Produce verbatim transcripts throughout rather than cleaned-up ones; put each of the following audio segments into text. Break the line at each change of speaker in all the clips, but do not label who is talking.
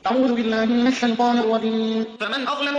أعوذ بالله من الشيطان الرجيم. فمن أظلم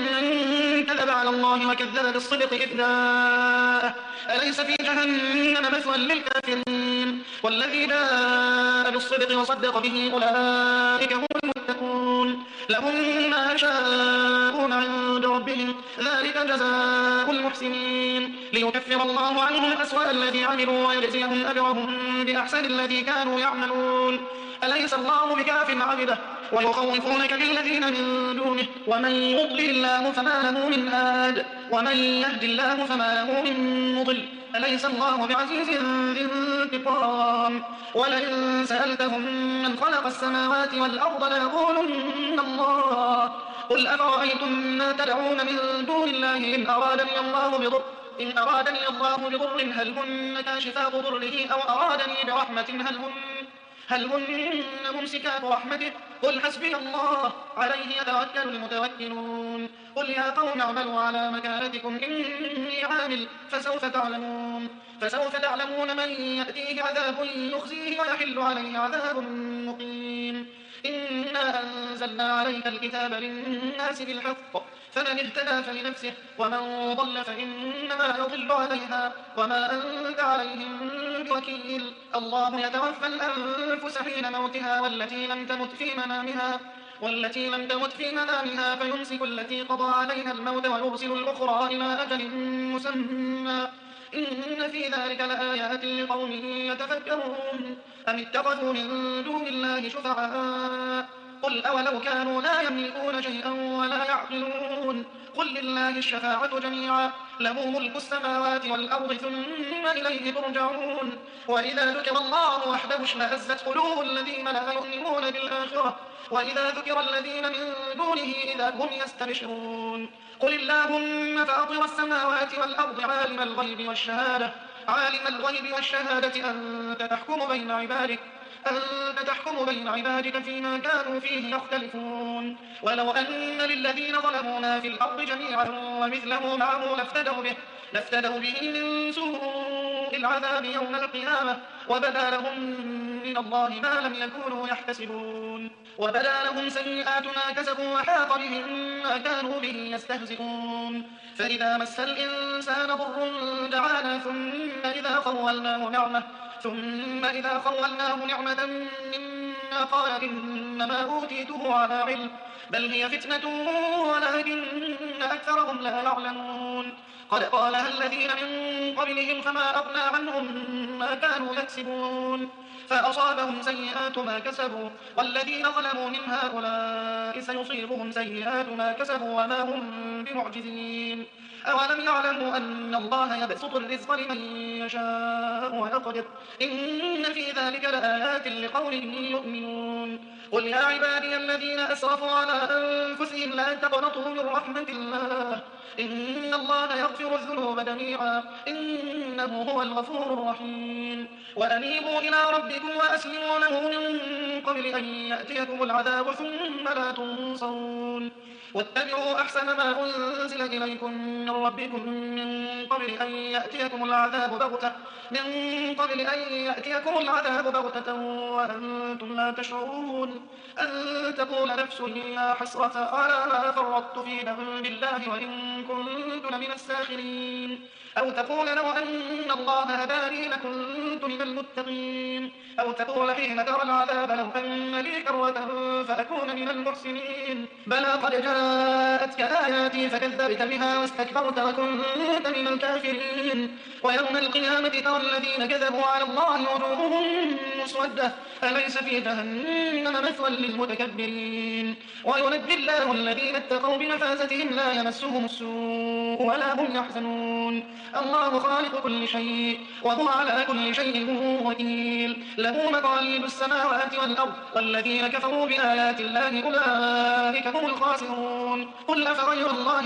ممن كذب على الله وكذب بالصدق إذ جاءه أليس في جهنم مثوى للكافرين والذي جاء بالصدق وصدق به أولئك هم المتقون لهم ما يشاءون عند ربهم ذلك جزاء المحسنين ليكفر الله عنهم أسوأ الذي عملوا ويجزيهم أجرهم بأحسن الذي كانوا يعملون أليس الله بكاف عبده ويخوفونك بالذين من دونه ومن يضلل الله فما له من هاد ومن يهد الله فما له من مضل أليس الله بعزيز ذي انتقام ولئن سألتهم من خلق السماوات والأرض ليقولن الله قل أفرأيتم ما تدعون من دون الله إن أرادني الله بضر إن أرادني الله بضر هل هن كاشفات ضره أو أرادني برحمة هل هن هل هن ممسكات رحمته قل حسبي الله عليه يتوكل المتوكلون قل يا قوم اعملوا على مكانتكم إني عامل فسوف تعلمون فسوف تعلمون من يأتيه عذاب يخزيه ويحل عليه عذاب مقيم إنا أنزلنا عليك الكتاب للناس بالحق فمن اهتدى فلنفسه ومن ضل فإنما يضل عليها وما أنت عليهم بوكيل الله يتوفى الأنفس حين موتها والتي لم تمت في منامها والتي لم تمت في منامها فيمسك التي قضى عليها الموت ويرسل الأخرى إلى أجل مسمى إن في ذلك لآيات لقوم يتفكرون أم اتخذوا من دون الله شفعاء قل أولو كانوا لا يملكون شيئا ولا يعقلون قل لله الشفاعة جميعا له ملك السماوات والأرض ثم إليه ترجعون وإذا ذكر الله وحده اشمأزت قلوب الذين لا يؤمنون بالآخرة وإذا ذكر الذين من دونه إذا هم يستبشرون قل اللهم فاطر السماوات والأرض عالم الغيب والشهادة عالم الغيب والشهادة أنت تحكم بين عبادك أنت تحكم بين عبادك فيما كانوا فيه يختلفون ولو أن للذين ظلموا ما في الأرض جميعا ومثله معه لافتدوا به لافتدوا به من سوء العذاب يوم القيامة وبدا لهم من الله ما لم يكونوا يحتسبون وبدا لهم سيئات ما كسبوا وحاق بهم ما كانوا به يستهزئون فإذا مس الإنسان ضر دعانا ثم إذا خولناه نعمة ثم إذا خولناه نعمة منا قال إنما أوتيته على علم بل هي فتنة ولكن أكثرهم لا يعلمون قد قالها الذين من قبلهم فما أغنى عنهم ما كانوا يكسبون فأصابهم سيئات ما كسبوا والذين ظلموا من هؤلاء سيصيبهم سيئات ما كسبوا وما هم بمعجزين أولم يعلموا أن الله يبسط الرزق لمن يشاء ويقدر إن في ذلك لآيات لقوم يؤمنون قل يا عبادي الذين أسرفوا على أنفسهم لا تقنطوا من رحمة الله إن الله يغفر الذنوب جميعا إنه هو الغفور الرحيم وأنيبوا إلى ربكم وأسلموا له من قبل أن يأتيكم العذاب ثم لا تنصرون واتبعوا أحسن ما أنزل إليكم من ربكم من قبل أن يأتيكم العذاب بغتة من قبل أن يأتيكم العذاب بغتة وأنتم لا تشعرون أن تقول نفس يا حسرة على ما فرطت في ذنب الله وإن كنت لمن الساخرين أو تقول لو أن الله هداني لكنت من المتقين أو تقول حين ترى العذاب لو أن لي كرة فأكون من المحسنين بلى قد جاءتك آياتي فكذبت بها واستكبرت وكنت من الكافرين ويوم القيامة ترى الذين كذبوا على الله وجوههم مسودة أليس في جهنم مثوى للمتكبرين وينجي الله الذين اتقوا بمفازتهم لا يمسهم السوء ولا هم يحزنون الله خالق كل شيء وهو على كل شيء وكيل له مقاليد السماوات والأرض والذين كفروا بآيات الله أولئك هم الخاسرون قل أفغير الله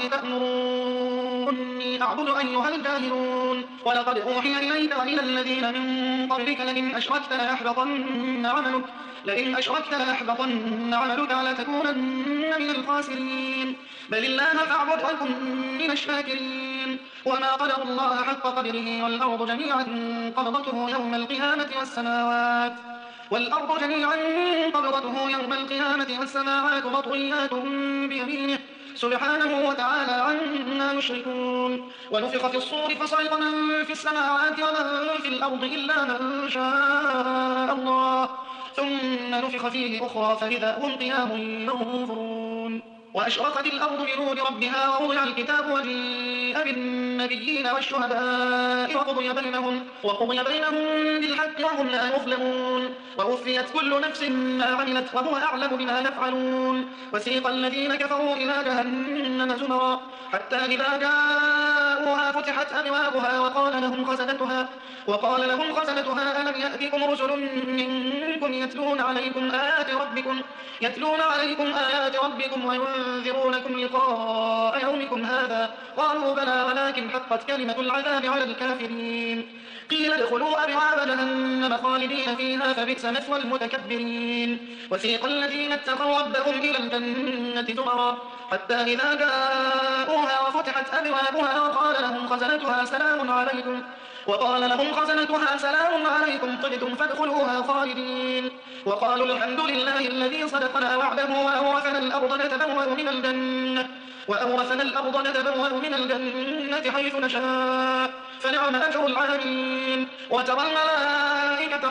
تأمروني أعبد أيها الجاهلون ولقد أوحي إليك وإلى الذين من قبلك لئن أشركت ليحبطن عملك لئن أشركت ليحبطن عملك ولتكونن من الخاسرين بل الله فاعبد وكن من الشاكرين وما قدر الله حق قدره والأرض جميعا قبضته يوم القيامة والسماوات والأرض جميعا قبضته يوم القيامة والسماوات مطويات بيمينه سبحانه وتعالى عما يشركون. ونفخ في الصور فصعق من في السماوات ومن في الأرض إلا من شاء الله ثم نفخ فيه أخرى فإذا هم قيام ينظرون. وأشرقت الأرض بنور ربها ووضع الكتاب وجيء بالنبيين والشهداء وقضي بينهم, وقضي بينهم بالحق وهم لا يظلمون. ووفيت كل نفس ما عملت وهو أعلم بما يفعلون. وسيق الذين كفروا إلى جهنم زمرا حتى إذا جاءوها فتحت أبوابها وقال لهم خزنتها وقال لهم خزنتها ألم يأتكم رسل منكم يتلون عليكم آيات ربكم يتلون عليكم آيات ربكم وينذرونكم لقاء يومكم هذا قالوا بلى ولكن حقت كلمة العذاب على الكافرين. قيل ادخلوا أبواب جهنم خالدين فيها فبئس مثوى المتكبرين. وسيق الذين اتقوا ربهم إلى الجنة زمرا حتى إذا جاءوها وفتحت أبوابها وقال لهم خزنتها سلام عليكم وقال لهم خزنتها سلام عليكم طبتم فادخلوها خالدين. وقالوا الحمد لله الذي صدقنا وعده وأورثنا الأرض نتبوأ من الجنة وأورثنا الأرض نتبوأ من الجنة حيث نشاء فنعم أجر العاملين. وترى الملائكة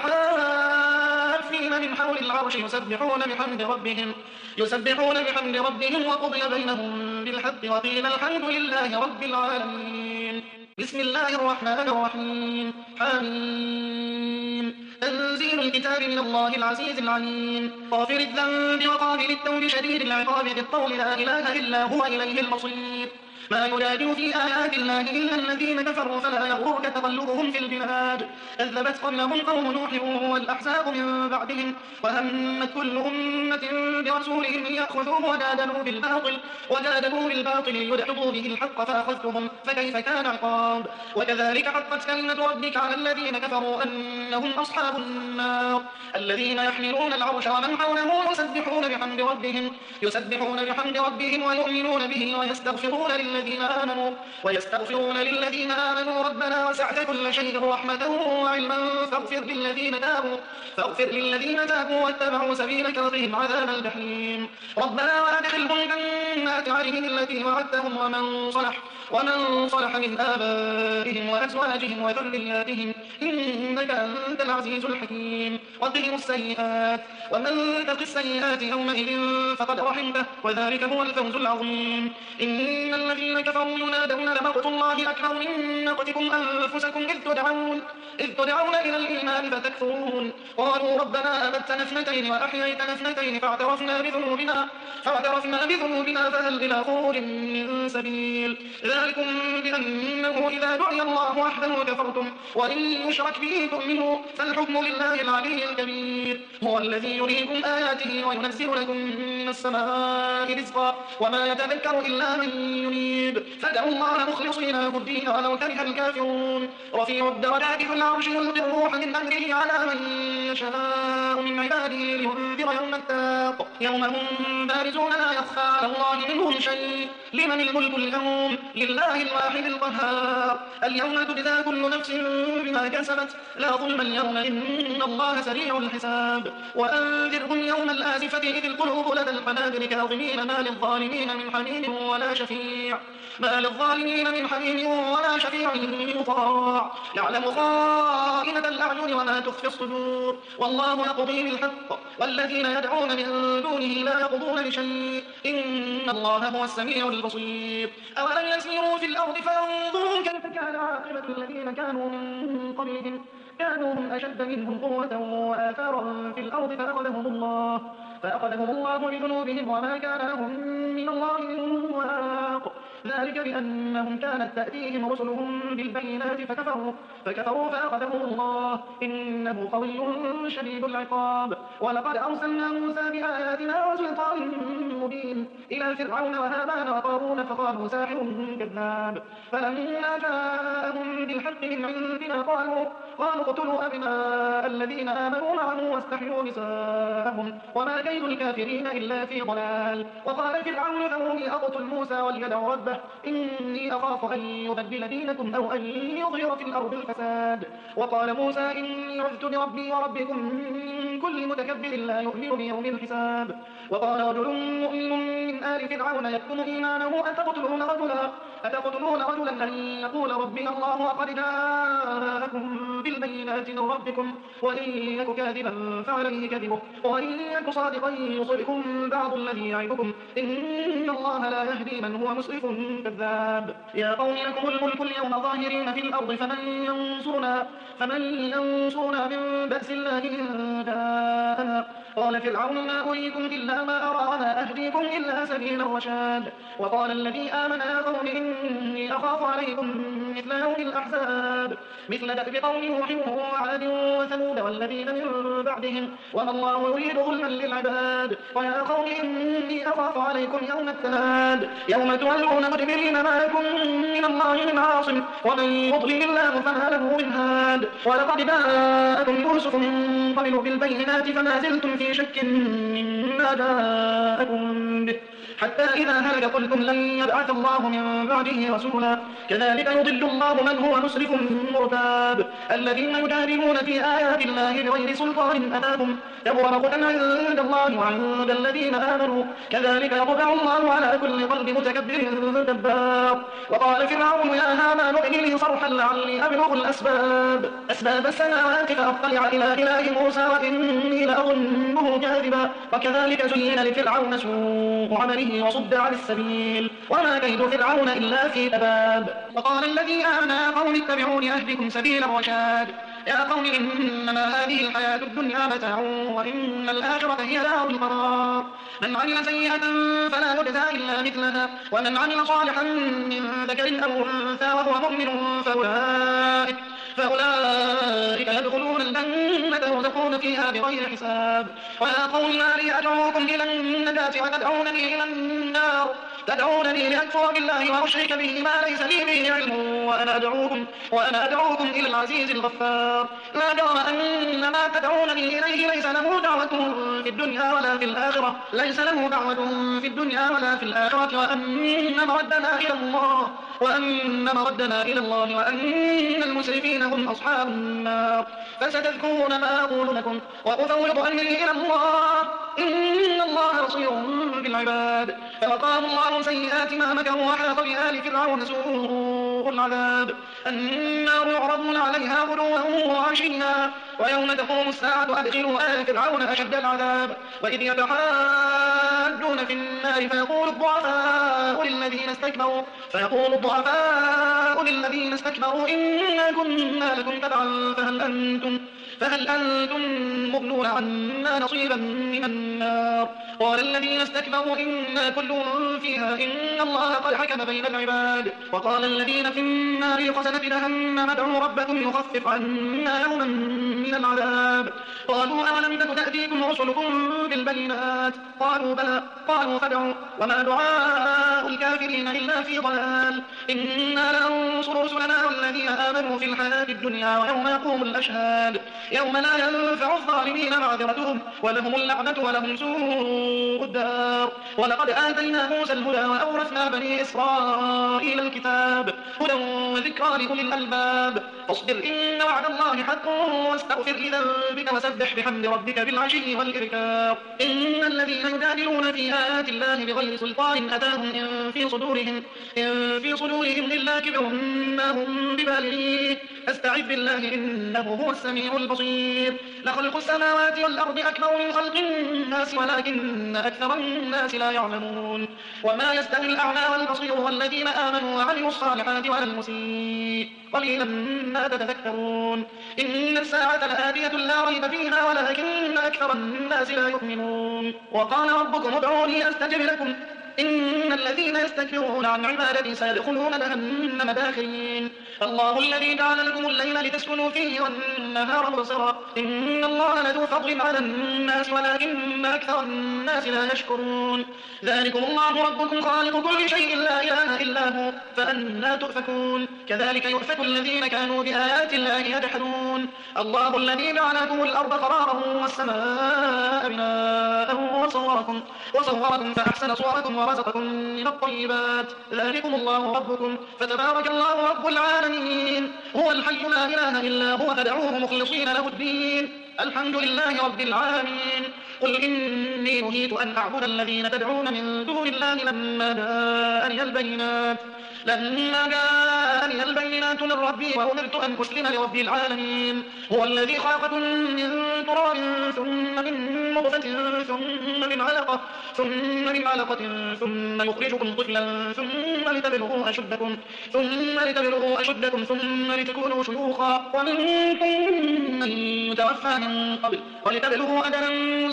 حافين من حول العرش يسبحون بحمد ربهم يسبحون بحمد ربهم وقضي بينهم بالحق وقيل الحمد لله رب العالمين. بسم الله الرحمن الرحيم. حميم. تنزيل الكتاب من الله العزيز العليم. غافر الذنب وقابل التوب شديد العقاب ذي الطول لا إله إلا هو إليه المصير. ما يجادل في آيات الله إلا الذين كفروا فلا يغرك تقلبهم في البلاد. كذبت قبلهم قوم نوح والأحزاب من بعدهم وهمت كل أمة برسولهم ليأخذوه وجادلوا بالباطل وجادلوا بالباطل ليدحضوا به الحق فأخذتهم فكيف كان عقاب. وكذلك حقت كلمة ربك على الذين كفروا أنهم أصحاب النار الذين يحملون العرش ومن حوله يسبحون بحمد ربهم يسبحون بحمد ربهم ويؤمنون به ويستغفرون للذين الذين آمنوا ويستغفرون للذين آمنوا ربنا وسعت كل شيء رحمة وعلما فاغفر للذين تابوا فاغفر للذين تابوا واتبعوا سبيلك وقهم عذاب الجحيم. ربنا وأدخلهم جنات عدن التي وعدتهم ومن صلح ومن صلح من آبائهم وأزواجهم وذرياتهم إنك أنت العزيز الحكيم. وقهم السيئات ومن تق السيئات يومئذ فقد رحمته وذلك هو الفوز العظيم. إن الذين كفروا ينادون لمقت الله أكبر من مقتكم أنفسكم إذ تدعون إذ تدعون إلى الإيمان فتكفرون. قالوا ربنا أمتنا اثنتين وأحييتنا اثنتين فاعترفنا بذنوبنا فاعترفنا بذنوبنا فهل إلى خروج من سبيل. ذلكم بأنه إذا دعي الله وحده كفرتم وإن يشرك به تؤمنوا فالحكم لله العلي الكبير. هو الذي يريكم آياته وينزل لكم من السماء رزقا وما يتذكر إلا من ينيب فادعوا الله مخلصين له الدين ولو كره الكافرون. رفيع الدرجات في العرش يلقي الروح من أمره على من يشاء من عباده لينذر يوم التاق يوم هم بارزون لا يخفى على الله منهم شيء. لمن الملك اليوم لله الواحد القهار. اليوم تجزى كل نفس بما كسبت لا ظلم اليوم إن الله سريع الحساب. وأنذرهم يوم الآزفة إذ القلوب لدى الحناجر كاظمين ما للظالمين من حميم ولا شفيع ما للظالمين من حميم ولا شفيع يطاع يعلم خائنة الأعين وما تخفي الصدور والله يقضي بالحق والذين يدعون من دونه لا يقضون بشيء إن الله هو السميع البصير. أولم يسيروا في الأرض فانظروا كيف كان عاقبة الذين كانوا من قبلهم كانوا هم أشد منهم قوة وآثارا في الأرض فأخذهم الله فأخذهم الله بذنوبهم وما كان لهم من الله من واق. ذلك بأنهم كانت تأتيهم رسلهم بالبينات فكفروا فكفروا فأخذهم الله إنه قوي شديد العقاب. ولقد أرسلنا موسى بآياتنا وسلطان مبين إلى فرعون وهامان وقارون فقالوا ساحر كذاب. فلما جاءهم بالحق من عندنا قالوا قالوا اقتلوا أبناء الذين آمنوا معه واستحيوا نساءهم وما كيد الكافرين إلا في ضلال. وقال فرعون ذروني أقتل موسى وليدع ربه إني أخاف أن يبدل دينكم أو أن يظهر في الأرض الفساد. وقال موسى إني عذت بربي وربكم من كل متكبر لا يؤمن بيوم الحساب. وقال رجل مؤمن من آل فرعون يكتم إيمانه أتقتلون رجلا أتقتلون رجلا أن يقول ربي الله وقد جاءكم بالبينات من ربكم وإن يك كاذبا فعليه كذبه وإن يك صادقا يصبكم بعض الذي يعدكم إن الله لا يهدي من هو مسرف كذاب. يا قوم لكم الملك اليوم ظاهرين في الأرض فمن ينصرنا فمن ينصرنا من بأس الله إن جاءنا. قال فرعون ما أريكم إلا ما أرى وما أهديكم إلا سبيل الرشاد. وقال الذي آمن يا قوم إني أخاف عليكم مثل يوم الأحزاب مثل دأب قوم نوح وعاد وثمود والذين من بعدهم وما الله يريد ظلما للعباد. ويا قوم إني أخاف عليكم يوم التناد يوم تولون مدبرين ما لكم من الله من عاصم ومن يضلل الله فما له من هاد. ولقد جاءكم يوسف من قبل بالبينات فما زلتم في شك مما جاءكم به حتى إذا هلك قلتم لن يبعث الله من بعده رسولا كذلك يضل الله من هو مسرف مرتاب. الذين يجادلون في آيات الله بغير سلطان أتاهم كبر مقتا عند الله وعند الذين آمنوا كذلك يطبع الله على كل قلب متكبر جبار. وقال فرعون يا هامان ابن لي صرحا لعلي أبلغ الأسباب أسباب السماوات فأطلع إلى إله موسى وإني لأظنه كاذبا. وكذلك زين لفرعون سوء عمله وصد عن السبيل وما كيد فرعون إلا في تباب. وقال الذي آمن يا قوم اتبعون أهدكم سبيل الرشاد. يا قوم إنما هذه الحياة الدنيا متاع وإن الآخرة هي دار القرار. من عمل سيئة فلا يجزى إلا مثلها ومن عمل صالحا من ذكر أو أنثى وهو مؤمن فأولئك فأولئك يدخلون الجنة يرزقون فيها بغير حساب. ويا قوم ما لي أدعوكم إلى النجاة وتدعونني إلى النار تدعونني لأكفر بالله وأشرك به ما ليس لي به علم وأنا أدعوكم وأنا أدعوكم إلى العزيز الغفار. لا جرم أن ما تدعونني إليه ليس له دعوة في الدنيا ولا في الآخرة ليس له دعوة في الدنيا ولا في الآخرة وأن مردنا إلى الله وأن مردنا إلى الله وأن المسرفين هم أصحاب النار. فستذكرون ما أقول لكم وأفوض أمري إلى الله إن الله بصير بالعباد. فوقاهم الله سيئات ما مكروا وحاق بآل فرعون سوء العذاب. النار يعرضون عليها غدوا وعشيا ويوم تقوم الساعة أدخلوا آل فرعون أشد العذاب. وإذ يتحاجون في النار فيقول الضعفاء للذين استكبروا فيقول الضعفاء للذين استكبروا إنا كنا لكم تبعا فهل أنتم فهل أنتم مغنون عنا نصيبا من النار. قال الذين استكبروا إنا كل فيها إن الله قد حكم بين العباد. وقال الذين في النار لخزنة جهنم ادعوا ربكم يخفف عنا يوما من العذاب. قالوا أولم تك تأتيكم رسلكم بالبينات قالوا بلى قالوا فادعوا وما دعاء الكافرين إلا في ضلال. إنا لننصر رسلنا والذين آمنوا في الحياة الدنيا ويوم يقوم الأشهاد يوم لا ينفع الظالمين معذرتهم ولهم اللعنة ولهم سوء الدار. ولقد آتينا موسى الهدى وأورثنا بني إسرائيل الكتاب هدى وذكرى لأولي الألباب. فاصبر إن وعد الله حق واستغفر لذنبك وسبح بحمد ربك بالعشي والإبكار. إن الذين يجادلون في آيات الله بغير سلطان أتاهم إن في صدورهم إن في صدورهم إلا كبر ما هم ببالغيه فاستعذ بالله إنه هو السميع البصير. لخلق السماوات والأرض أكبر من خلق الناس ولكن أكثر الناس لا يعلمون. وما يستوي الأعمى والبصير والذين آمنوا وعملوا الصالحات ولا المسيء قليلا ما تتذكرون. إن الساعة لآتية لا ريب فيها ولكن أكثر الناس لا يؤمنون. وقال ربكم ادعوني أستجب لكم إن الذين يستكبرون عن عبادتي سيدخلون جهنم داخرين الله الذي جعل لكم الليل لتسكنوا فيه والنهار مبصرا إن الله لذو فضل على الناس ولكن أكثر الناس لا يشكرون ذلكم الله ربكم خالق كل شيء لا إله إلا هو فأنى تؤفكون كذلك يؤفك الذين كانوا بآيات الله يجحدون الله الذي جعل لكم الأرض قرارا والسماء بناء وصوركم, وصوركم فأحسن صوركم ورزقكم من الطيبات ذلكم الله ربكم فتبارك الله رب العالمين هو الحي لا إله إلا هو فادعوه مخلصين له الدين الحمد لله رب العالمين قل إني نهيت أن أعبد الذين تدعون من دون الله لما جاءني البينات لما جاءني البينات من ربي وأمرت أن أسلم لرب العالمين هو الذي خلقكم من تراب ثم من نطفة ثم من علقة ثم من علقة ثم يخرجكم طفلا ثم لتبلغوا أشدكم ثم لتبلغوا أشدكم ثم لتكونوا شيوخا ومنكم من يتوفى من قبل ولتبلغوا أجلا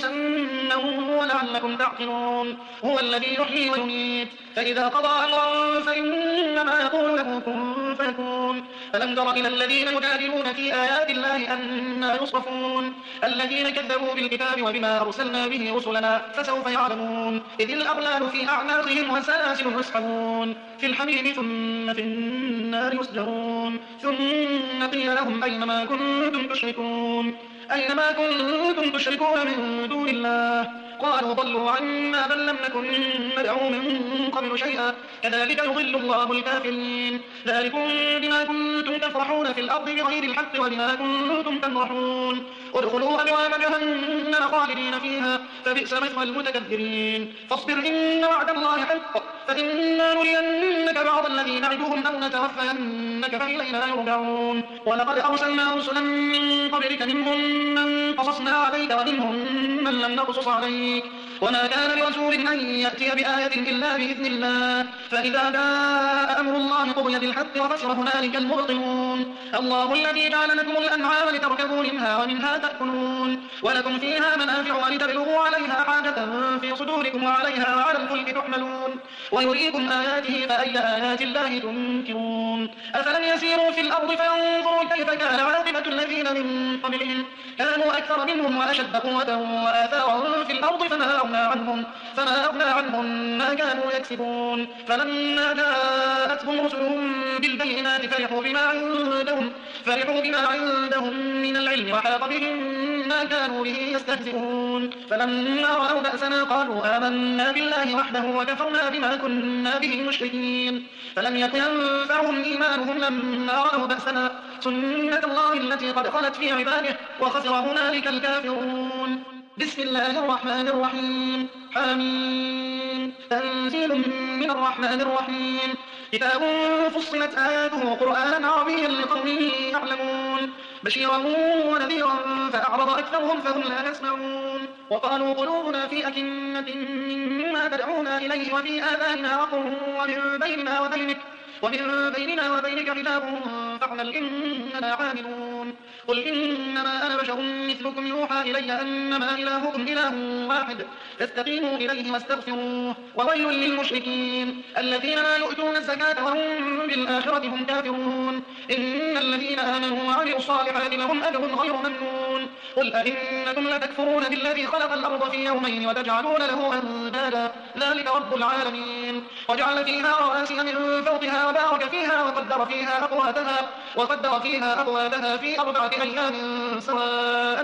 مسمى ولعلكم تعقلون هو الذي يحيي ويميت فإذا قضى أمرا فإنما يقول له كن فيكون ألم تر إلى الذين يجادلون في آيات الله أنى يصرفون الذين كذبوا بالكتاب وبما أرسلنا به رسلنا فسوف يعلمون إذ الأغلال في أعناقهم وسلاسل يسحبون في الحميم ثم في النار يسجرون ثم قيل لهم أينما كنتم تشركون أينما كنتم تشركون من دون الله قالوا ضلوا عنا بل لم نكن ندعو من قبل شيئا كذلك يضل الله الكافرين ذلكم بما كنتم تفرحون في الأرض بغير الحق وبما كنتم تمرحون ادخلوا أبواب جهنم خالدين فيها فبئس مثوى المتكبرين فاصبر إن وعد الله حق فإنا نرينك بعض الذي نعدهم أو نتوفينك فإلينا يرجعون ولقد أرسلنا رسلا من قبلك منهم من قصصنا عليك ومنهم من لم نقصص عليك وما كان لرسول أن يأتي بآية إلا بإذن الله فإذا جاء أمر الله قضي بالحق وخسر هنالك المبطلون الله الذي جعل لكم الأنعام لتركبوا منها ومنها تأكلون ولكم فيها منافع ولتبلغوا عليها حاجة في صدوركم وعليها وعلى الفلك تحملون ويريكم آياته فأي آيات الله تنكرون أفلم يسيروا في الأرض فينظروا كيف كان عاقبة الذين من قبلهم كانوا أكثر منهم وأشد قوة وآثارا في الأرض فما أغنى عنهم, فما أغنى عنهم ما كانوا يكسبون فلما جاءتهم رسلهم بالبينات فرحوا بما عندهم, فرحوا بما عندهم من العلم وحاق بهم ما كانوا به يستهزئون فلما رأوا بأسنا قالوا آمنا بالله وحده وكفرنا بما كنا به مشركين فلم يكن ينفعهم إيمانهم لما رأوا بأسنا سنة الله التي قد خلت في عباده وخسر هنالك الكافرون بسم الله الرحمن الرحيم حميم تنزيل من الرحمن الرحيم كتاب فصلت آياته قرآنا عربيا لقوم يعلمون بشيرا ونذيرا فأعرض أكثرهم فهم لا يسمعون وقالوا قلوبنا في أكنة مما تدعونا إليه وفي آذاننا وقر ومن بيننا وبينك ومن بيننا وبينك حجاب فاعمل إننا عاملون قل إنما أنا بشر مثلكم يوحى إلي أنما إلهكم إله واحد فاستقيموا إليه واستغفروه وويل للمشركين الذين لا يؤتون الزكاة وهم بالآخرة هم كافرون إن الذين آمنوا وعملوا الصالحات لهم أجر غير ممنون قل أئنكم لتكفرون بالذي خلق الأرض في يومين وتجعلون له أندادا ذلك رب العالمين وجعل فيها رواسي من فوقها وبارك فيها وقدر فيها أقواتها وقدر فيها أقواتها في أربعة أيام سواء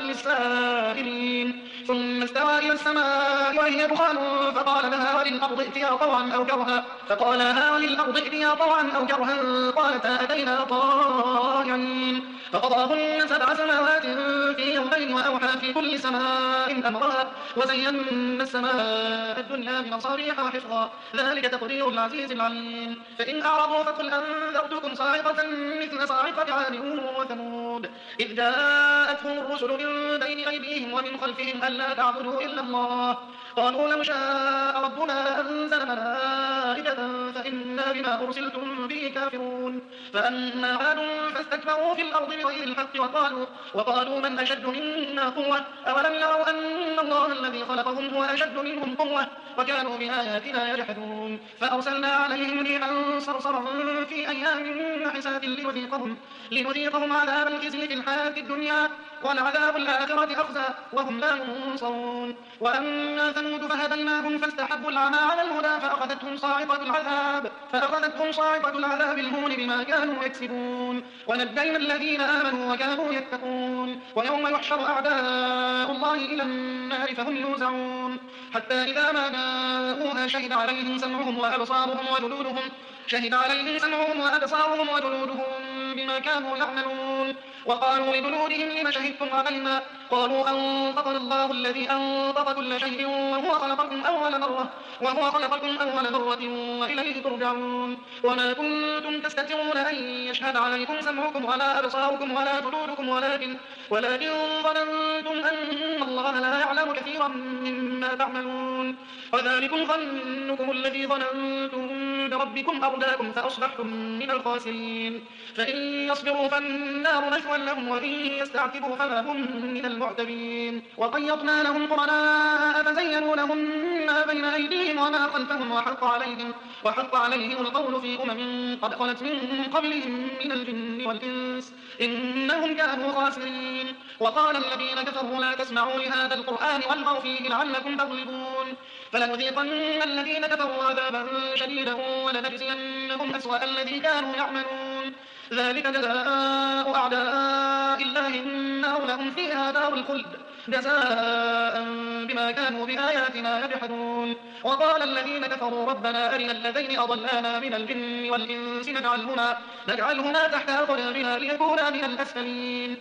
للسائلين ثم استوى إلى السماء وهي دخان فقال لها وللأرض ائتيا طوعا أو كرها فقال لها وللأرض ائتيا طوعا أو كرها قالتا أتينا طائعين فقضاهن سبع سماوات في يومين وأوحى في كل سماء أمرها وزينا السماء الدنيا بمصابيح وحفظا ذلك تقدير العزيز العليم فإن أعرضوا فقل أنذرتكم صاعقة مثل صاعقة عاد وثمود إذ جاءتهم الرسل من بين أيديهم ومن خلفهم ألا تعبدوا إلا الله قالوا لو شاء ربنا أنزل ملائكة إنا بما أرسلتم به كافرون فأما عاد فاستكبروا في الأرض بغير الحق وقالوا, وقالوا من أشد منا قوة أولم يروا أن الله الذي خلقهم هو أشد منهم قوة وكانوا بآياتنا يجحدون فأرسلنا عليهم ريحا صرصرا في أيام نحسات لنذيقهم, لنذيقهم عذاب الخزي في الحياة الدنيا ولعذاب الآخرة أخزى وهم لا ينصرون وأما ثمود فهديناهم فاستحبوا العمى على الهدى فأخذتهم صاعقة العذاب فأخذتهم صاعقة العذاب الهون بما كانوا يكسبون ونجينا الذين آمنوا وكانوا يتقون ويوم يحشر أعداء الله إلى النار فهم يوزعون حتى إذا ما جاءوها شهد عليهم سمعهم وأبصارهم وجلودهم شهد عليهم سمعهم وأبصارهم وجلودهم بما كانوا يعملون وقالوا لجلودهم لم شهدتم علينا قالوا أنطقنا الله الذي أنطق كل شيء وهو خلقكم أول مرة وهو خلقكم أول مرة وإليه ترجعون وما كنتم تستترون أن يشهد عليكم سمعكم ولا أبصاركم ولا جلودكم ولكن ولكن ظننتم أن الله لا يعلم كثيرا مما تعملون وذلكم ظنكم الذي ظننتم بربكم أرداكم فأصبحتم من الخاسرين فإن يصبروا فالنار مثوى لهم وإن يستعتبوا فما هم من المعتبين وقيضنا لهم قرناء فزينوا لهم ما بين أيديهم وما خلفهم وحق عليهم, وحق عليهم القول في أمم قد خلت من قبلهم من الجن والإنس إنهم كانوا خاسرين وقال الذين كفروا لا تسمعوا لهذا القرآن والغوا فيه لعلكم تغلبون فلنذيقن الذين كفروا عذابا شديدا ولنجزينهم أسوأ الذي كانوا يعملون ذلك جزاء أعداء الله النار لهم فيها دار الخلد جزاء بما كانوا بآياتنا يجحدون وقال الذين كفروا ربنا أرنا الذين أضلانا من الجن والإنس نجعلهما, نجعلهما تحت أقدامنا ليكونا من الأسفلين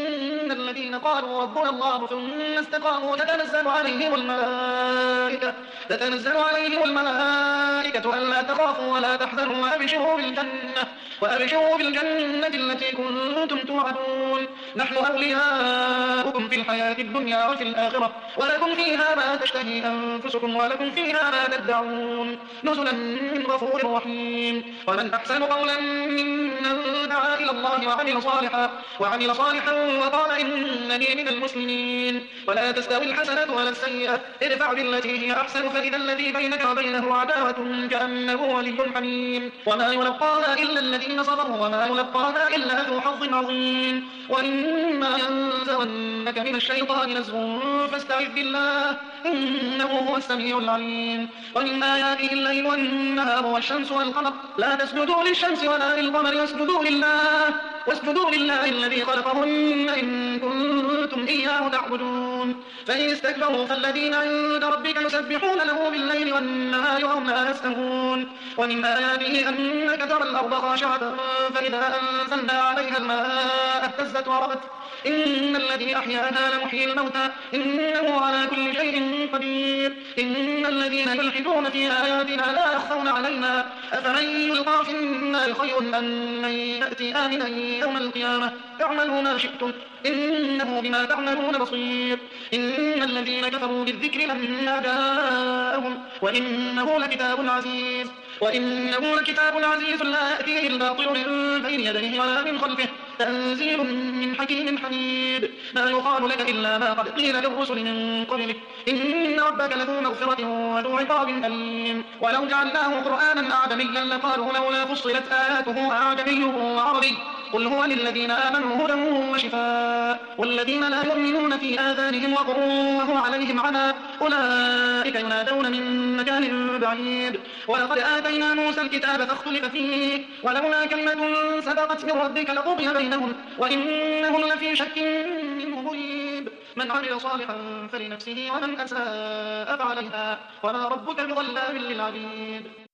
إن الذين قالوا ربنا الله ثم استقاموا تتنزل عليهم الملائكة تتنزل عليهم الملائكة ألا تخافوا ولا تحزنوا وأبشروا بالجنة وأبشروا بالجنة التي كنتم توعدون نحن أولياؤكم في الحياة الدنيا وفي الآخرة ولكم فيها ما تشتهي أنفسكم ولكم فيها ما تدعون نزلا من غفور رحيم ومن أحسن قولا ممن دعا إلى الله وعمل صالحا وعمل صالحا وقال إنني من المسلمين ولا تستوي الحسنة ولا السيئة ادفع بالتي هي أحسن فإذا الذي بينك وبينه عداوة كأنه ولي حميم وما يلقاها إلا الذين صبروا وما يلقاها إلا ذو حظ عظيم وإما ينزغنك من الشيطان نزغ فاستعذ بالله إنه هو السميع العليم ومن آياته الليل والنهار والشمس والقمر لا تسجدوا للشمس ولا للقمر واسجدوا لله واسجدوا لله الذي خلقهن إن كنتم إياه تعبدون فإن استكبروا فالذين عند ربك يسبحون له بالليل والنهار وهم لا يسأمون ومن آياته أنك ترى الأرض خاشعة فإذا أنزلنا عليها الماء اهتزت وربت إن الذي أحياها لمحيي الموتى إنه على كل شيء قدير إن الذين يلحدون في آياتنا لا يخفون علينا أفمن يلقى في النار خير أم من يأتي آمنا يوم القيامة اعملوا ما شئتم إنه بما تعملون بصير إن الذين كفروا بالذكر لما جاءهم وإنه لكتاب عزيز وإنه لكتاب عزيز لا يأتيه الباطل من بين يديه ولا من خلفه تنزيل من حكيم حميد ما يقال لك إلا ما قد قيل للرسل من قبلك إن ربك لذو مغفرة وذو عقاب أليم ولو جعلناه قرآنا أعجميا لقالوا لولا فصلت آياته أعجمي وعربي قل هو للذين آمنوا هدى وشفاء والذين لا يؤمنون في آذانهم وقر وهو عليهم عمى أولئك ينادون من مكان بعيد ولقد آتينا موسى الكتاب فاختلف فيه ولولا كلمة سبقت من ربك لقضي بينهم وإنهم لفي شك منه مريب من عمل صالحا فلنفسه ومن أساء فعليها وما ربك بظلام للعبيد